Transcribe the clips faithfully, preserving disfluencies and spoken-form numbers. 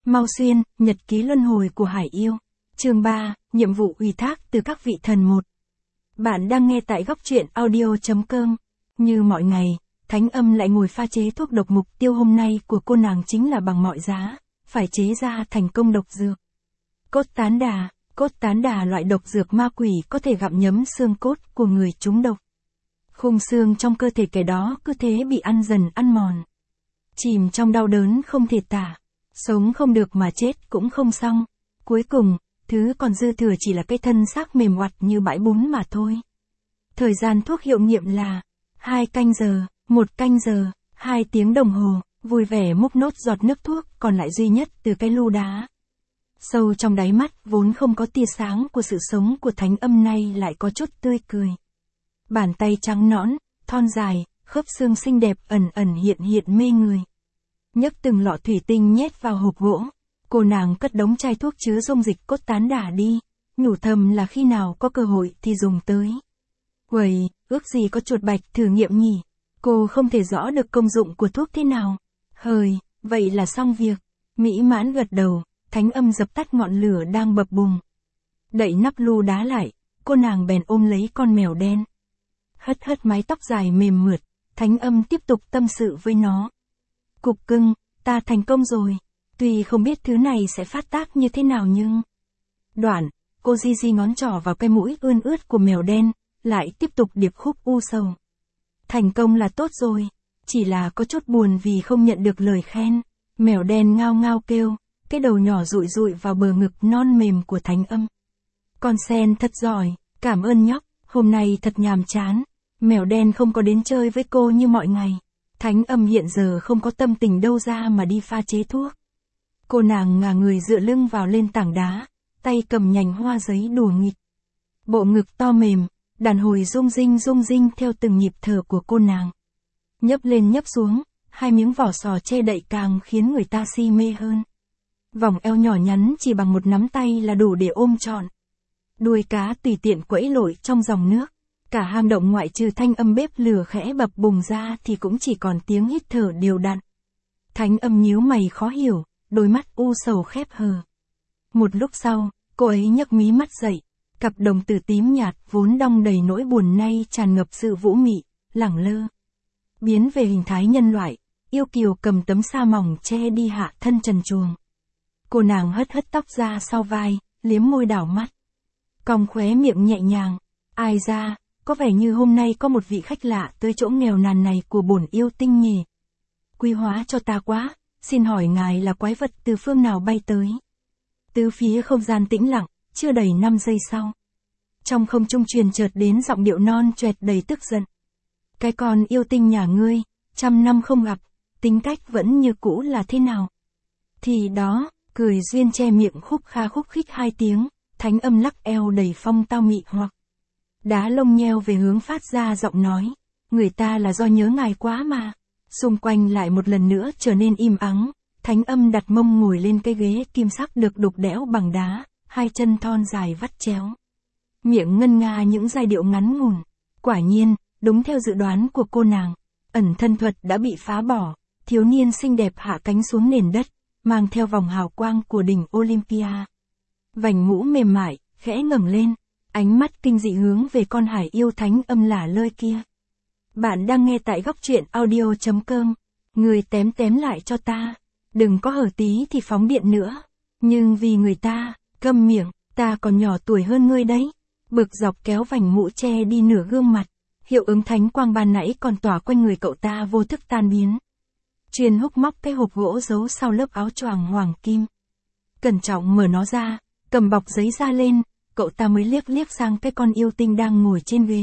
Mau Xuyên, nhật ký luân hồi của Hải Yêu. Chương ba, nhiệm vụ ủy thác từ các vị thần một. Bạn đang nghe tại góc truyện audio chấm com. Như mọi ngày, Thánh Âm lại ngồi pha chế thuốc độc. Mục tiêu hôm nay của cô nàng chính là bằng mọi giá, phải chế ra thành công độc dược. Cốt tán đà. Cốt tán đà loại độc dược ma quỷ có thể gặm nhấm xương cốt của người trúng độc. Khung xương trong cơ thể kẻ đó cứ thế bị ăn dần ăn mòn. Chìm trong đau đớn không thể tả. Sống không được mà chết cũng không xong. Cuối cùng, thứ còn dư thừa chỉ là cái thân xác mềm oặt như bãi bún mà thôi. Thời gian thuốc hiệu nghiệm là hai canh giờ, một canh giờ, hai tiếng đồng hồ, vui vẻ múc nốt giọt nước thuốc còn lại duy nhất từ cái lu đá. Sâu trong đáy mắt vốn không có tia sáng của sự sống của Thánh Âm nay lại có chút tươi cười. Bàn tay trắng nõn, thon dài, khớp xương xinh đẹp ẩn ẩn hiện hiện mê người. Nhấc từng lọ thủy tinh nhét vào hộp gỗ, cô nàng cất đống chai thuốc chứa dung dịch cốt tán đà đi, nhủ thầm là khi nào có cơ hội thì dùng tới. Uầy, ước gì có chuột bạch thử nghiệm nhỉ, cô không thể rõ được công dụng của thuốc thế nào. Hời, vậy là xong việc. Mỹ mãn gật đầu, Thánh Âm dập tắt ngọn lửa đang bập bùng. Đậy nắp lu đá lại, cô nàng bèn ôm lấy con mèo đen. Hất hất mái tóc dài mềm mượt, Thánh Âm tiếp tục tâm sự với nó. Cục cưng, ta thành công rồi, tuy không biết thứ này sẽ phát tác như thế nào nhưng... Đoạn, cô di di ngón trỏ vào cái mũi ươn ướt của mèo đen, lại tiếp tục điệp khúc u sầu. Thành công là tốt rồi, chỉ là có chút buồn vì không nhận được lời khen. Mèo đen ngao ngao kêu, cái đầu nhỏ dụi dụi vào bờ ngực non mềm của Thánh Âm. Con sen thật giỏi, cảm ơn nhóc, hôm nay thật nhàm chán. Mèo đen không có đến chơi với cô như mọi ngày. Thánh Âm hiện giờ không có tâm tình đâu ra mà đi pha chế thuốc. Cô nàng ngả người dựa lưng vào lên tảng đá, tay cầm nhành hoa giấy đùa nghịch. Bộ ngực to mềm, đàn hồi rung rinh rung rinh theo từng nhịp thở của cô nàng. Nhấp lên nhấp xuống, hai miếng vỏ sò che đậy càng khiến người ta si mê hơn. Vòng eo nhỏ nhắn chỉ bằng một nắm tay là đủ để ôm trọn. Đuôi cá tùy tiện quẫy lội trong dòng nước. Cả hang động ngoại trừ thanh âm bếp lửa khẽ bập bùng ra thì cũng chỉ còn tiếng hít thở đều đặn. Thánh Âm nhíu mày khó hiểu, đôi mắt u sầu khép hờ. Một lúc sau, cô ấy nhấc mí mắt dậy, cặp đồng tử tím nhạt vốn đong đầy nỗi buồn nay tràn ngập sự vũ mị, lẳng lơ. Biến về hình thái nhân loại, yêu kiều cầm tấm sa mỏng che đi hạ thân trần truồng. Cô nàng hất hất tóc ra sau vai, liếm môi đảo mắt. Cong khóe miệng nhẹ nhàng, ai ra, có vẻ như hôm nay có một vị khách lạ tới chỗ nghèo nàn này của bổn yêu tinh nhỉ. Quý hóa cho ta quá, xin hỏi ngài là quái vật từ phương nào bay tới. Tứ phía không gian tĩnh lặng, chưa đầy năm giây sau. Trong không trung truyền chợt đến giọng điệu non choẹt đầy tức giận. Cái con yêu tinh nhà ngươi, trăm năm không gặp, tính cách vẫn như cũ là thế nào? Thì đó, cười duyên che miệng khúc kha khúc khích hai tiếng, Thánh Âm lắc eo đầy phong tao mị hoặc. Đá lông nheo về hướng phát ra giọng nói, người ta là do nhớ ngài quá mà. Xung quanh lại một lần nữa trở nên im ắng, Thánh Âm đặt mông ngồi lên cái ghế kim sắc được đục đẽo bằng đá, hai chân thon dài vắt chéo. Miệng ngân nga những giai điệu ngắn ngủn. Quả nhiên, đúng theo dự đoán của cô nàng, ẩn thân thuật đã bị phá bỏ, thiếu niên xinh đẹp hạ cánh xuống nền đất, mang theo vòng hào quang của đỉnh Olympia. Vành mũ mềm mại, khẽ ngẩng lên. Ánh mắt kinh dị hướng về con Hải Yêu Thánh Âm lả lơi kia. Bạn đang nghe tại góc truyện audio chấm com. Người tém tém lại cho ta. Đừng có hở tí thì phóng điện nữa. Nhưng vì người ta, câm miệng, ta còn nhỏ tuổi hơn ngươi đấy. Bực dọc kéo vành mũ che đi nửa gương mặt. Hiệu ứng thánh quang ban nãy còn tỏa quanh người cậu ta vô thức tan biến. Chuyên húc móc cái hộp gỗ giấu sau lớp áo choàng hoàng kim. Cẩn trọng mở nó ra, cầm bọc giấy ra lên. Cậu ta mới liếc liếc sang cái con yêu tinh đang ngồi trên ghế.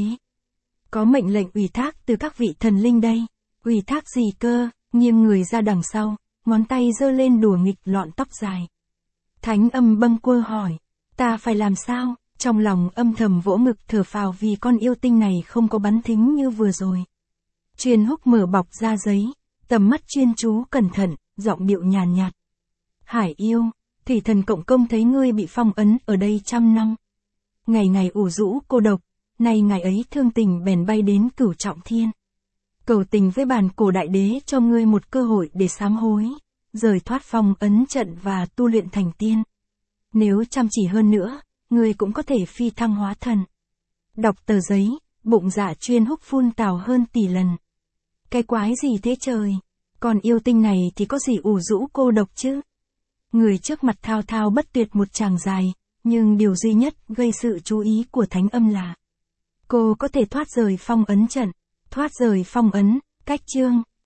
Có mệnh lệnh ủy thác từ các vị thần linh đây. Ủy thác gì cơ? Nghiêng người ra đằng sau, ngón tay giơ lên đùa nghịch lọn tóc dài. Thánh Âm bâng quơ hỏi, ta phải làm sao? Trong lòng âm thầm vỗ ngực thở phào vì con yêu tinh này không có bắn thính như vừa rồi. Chuyên húc mở bọc ra giấy, tầm mắt chuyên chú cẩn thận, giọng điệu nhàn nhạt. Hải Yêu, thủy thần cộng công thấy ngươi bị phong ấn ở đây trăm năm. Ngày ngày ủ rũ cô độc, nay ngày ấy thương tình bèn bay đến Cửu Trọng Thiên. Cầu tình với bản cổ đại đế cho ngươi một cơ hội để sám hối. rời thoát phong ấn trận và tu luyện thành tiên. Nếu chăm chỉ hơn nữa, người cũng có thể phi thăng hóa thần. Đọc tờ giấy, bụng dạ chuyên húc phun tào hơn tỷ lần. Cái quái gì thế trời? Còn yêu tinh này thì có gì ủ rũ cô độc chứ? Người trước mặt thao thao bất tuyệt một tràng dài, nhưng điều duy nhất gây sự chú ý của thánh âm là cô có thể thoát rời phong ấn trận. Thoát rời phong ấn, cách chương.